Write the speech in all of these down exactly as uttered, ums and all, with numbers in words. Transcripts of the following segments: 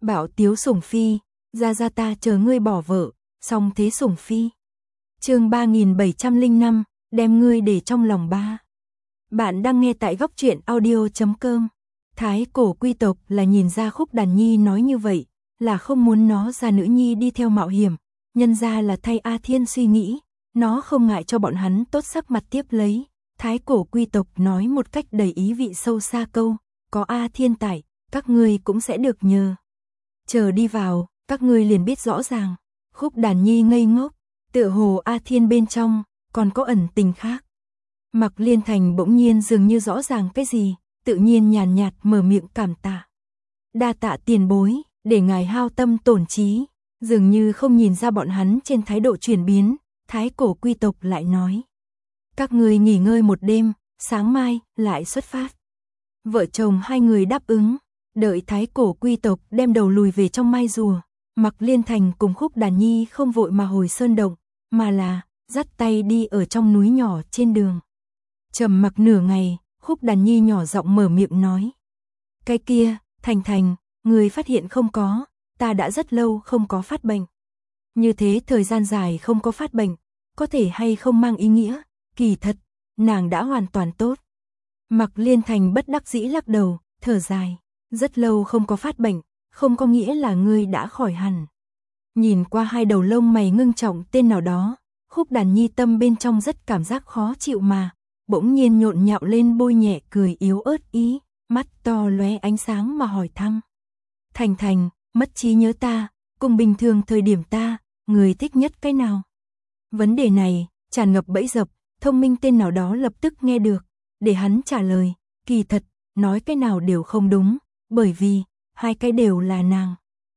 Bảo Tiếu Sủng Phi, ra ra ta chờ ngươi bỏ vợ, xong thế Sủng Phi. Chương ba nghìn bảy trăm lẻ năm, đem ngươi để trong lòng ba. Bạn đang nghe tại góc truyện audio chấm com. Thái cổ quy tộc là nhìn ra Khúc Đàn Nhi nói như vậy, là không muốn nó ra nữ nhi đi theo mạo hiểm, nhân ra là thay A Thiên suy nghĩ, nó không ngại cho bọn hắn tốt sắc mặt tiếp lấy. Thái cổ quy tộc nói một cách đầy ý vị sâu xa câu, có A Thiên tại, các ngươi cũng sẽ được nhờ. Chờ đi vào, các ngươi liền biết rõ ràng. Khúc Đàn Nhi ngây ngốc, tựa hồ A Thiên bên trong, còn có ẩn tình khác. Mặc Liên Thành bỗng nhiên dường như rõ ràng cái gì, tự nhiên nhàn nhạt mở miệng cảm tạ. Đa tạ tiền bối, để ngài hao tâm tổn trí, dường như không nhìn ra bọn hắn trên thái độ chuyển biến, thái cổ quy tộc lại nói. Các ngươi nghỉ ngơi một đêm, sáng mai, lại xuất phát. Vợ chồng hai người đáp ứng, đợi thái cổ quy tộc đem đầu lùi về trong mai rùa. Mặc Liên Thành cùng Khúc Đàn Nhi không vội mà hồi sơn động, mà là dắt tay đi ở trong núi nhỏ trên đường. Trầm mặc nửa ngày, Khúc Đàn Nhi nhỏ giọng mở miệng nói. Cái kia, Thành Thành, người phát hiện không có, ta đã rất lâu không có phát bệnh. Như thế thời gian dài không có phát bệnh, có thể hay không mang ý nghĩa, kỳ thật, nàng đã hoàn toàn tốt. Mặc Liên Thành bất đắc dĩ lắc đầu, thở dài, rất lâu không có phát bệnh, không có nghĩa là ngươi đã khỏi hẳn. Nhìn qua hai đầu lông mày ngưng trọng tên nào đó, Khúc Đàn Nhi tâm bên trong rất cảm giác khó chịu mà, bỗng nhiên nhộn nhạo lên bôi nhẹ cười yếu ớt ý, mắt to lóe ánh sáng mà hỏi thăm. Thành Thành, mất trí nhớ ta, cùng bình thường thời điểm ta, người thích nhất cái nào? Vấn đề này, tràn ngập bẫy dập, thông minh tên nào đó lập tức nghe được, để hắn trả lời, kỳ thật, nói cái nào đều không đúng, bởi vì, hai cái đều là nàng.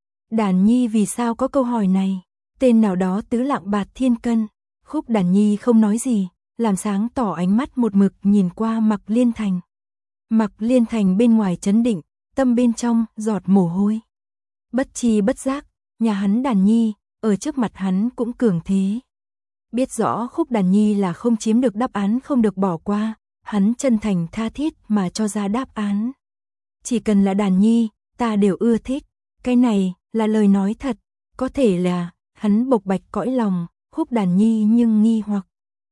Đàn Nhi vì sao có câu hỏi này? Tên nào đó tứ lạng bạt thiên cân. Khúc Đàn Nhi không nói gì, làm sáng tỏ ánh mắt một mực nhìn qua Mặc Liên Thành. Mặc Liên Thành bên ngoài trấn định, tâm bên trong giọt mồ hôi. Bất chi bất giác, nhà hắn Đàn Nhi, ở trước mặt hắn cũng cường thế. Biết rõ Khúc Đàn Nhi là không chiếm được đáp án không được bỏ qua, hắn chân thành tha thiết mà cho ra đáp án. Chỉ cần là Đàn Nhi, ta đều ưa thích, cái này là lời nói thật, có thể là hắn bộc bạch cõi lòng, Khúc Đàn Nhi nhưng nghi hoặc.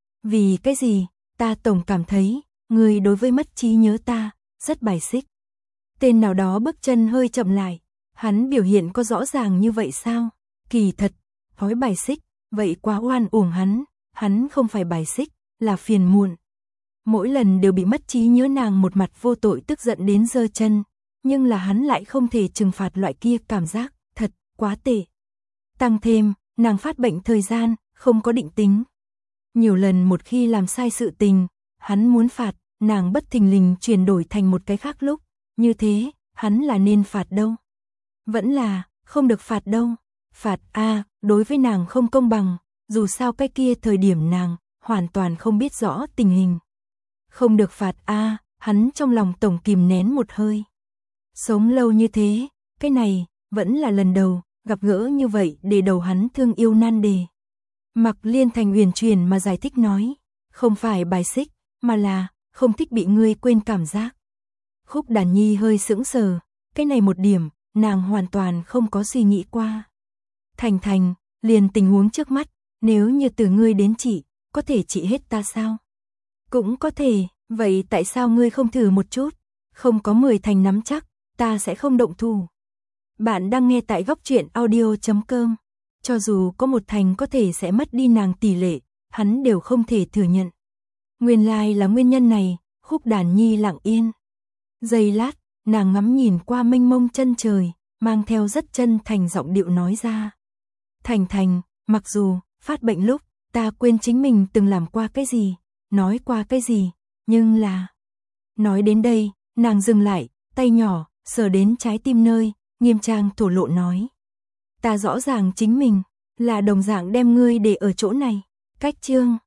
Vì cái gì, ta tổng cảm thấy, người đối với mất trí nhớ ta, rất bài xích. Tên nào đó bước chân hơi chậm lại, hắn biểu hiện có rõ ràng như vậy sao? Kỳ thật, thói bài xích, vậy quá oan uổng hắn, hắn không phải bài xích, là phiền muộn. Mỗi lần đều bị mất trí nhớ nàng một mặt vô tội tức giận đến giơ chân, nhưng là hắn lại không thể trừng phạt loại kia cảm giác, thật, quá tệ. Tăng thêm, nàng phát bệnh thời gian, không có định tính. Nhiều lần một khi làm sai sự tình, hắn muốn phạt, nàng bất thình lình chuyển đổi thành một cái khác lúc, như thế, hắn là nên phạt đâu? Vẫn là, không được phạt đâu. Phạt a, đối với nàng không công bằng, dù sao cái kia thời điểm nàng, hoàn toàn không biết rõ tình hình. Không được phạt a, hắn trong lòng tổng kìm nén một hơi. Sống lâu như thế, cái này, vẫn là lần đầu, gặp gỡ như vậy để đầu hắn thương yêu nan đề. Mặc Liên Thành uyển chuyển mà giải thích nói, không phải bài xích, mà là, không thích bị ngươi quên cảm giác. Khúc Đàn Nhi hơi sững sờ, cái này một điểm, nàng hoàn toàn không có suy nghĩ qua. Thành Thành, liền tình huống trước mắt, nếu như từ ngươi đến trị, có thể trị hết ta sao? Cũng có thể, vậy tại sao ngươi không thử một chút? Không có mười thành nắm chắc, ta sẽ không động thủ. Bạn đang nghe tại góc truyện audio chấm com. Cho dù có một thành có thể sẽ mất đi nàng tỷ lệ, hắn đều không thể thừa nhận. Nguyên lai là nguyên nhân này, Khúc Đàn Nhi lặng yên. Giây lát, nàng ngắm nhìn qua mênh mông chân trời, mang theo rất chân thành giọng điệu nói ra. Thành Thành, mặc dù, phát bệnh lúc, ta quên chính mình từng làm qua cái gì, nói qua cái gì, nhưng là... Nói đến đây, nàng dừng lại, tay nhỏ, sờ đến trái tim nơi, nghiêm trang thổ lộ nói. Ta rõ ràng chính mình, là đồng dạng đem ngươi để ở chỗ này, cách chương.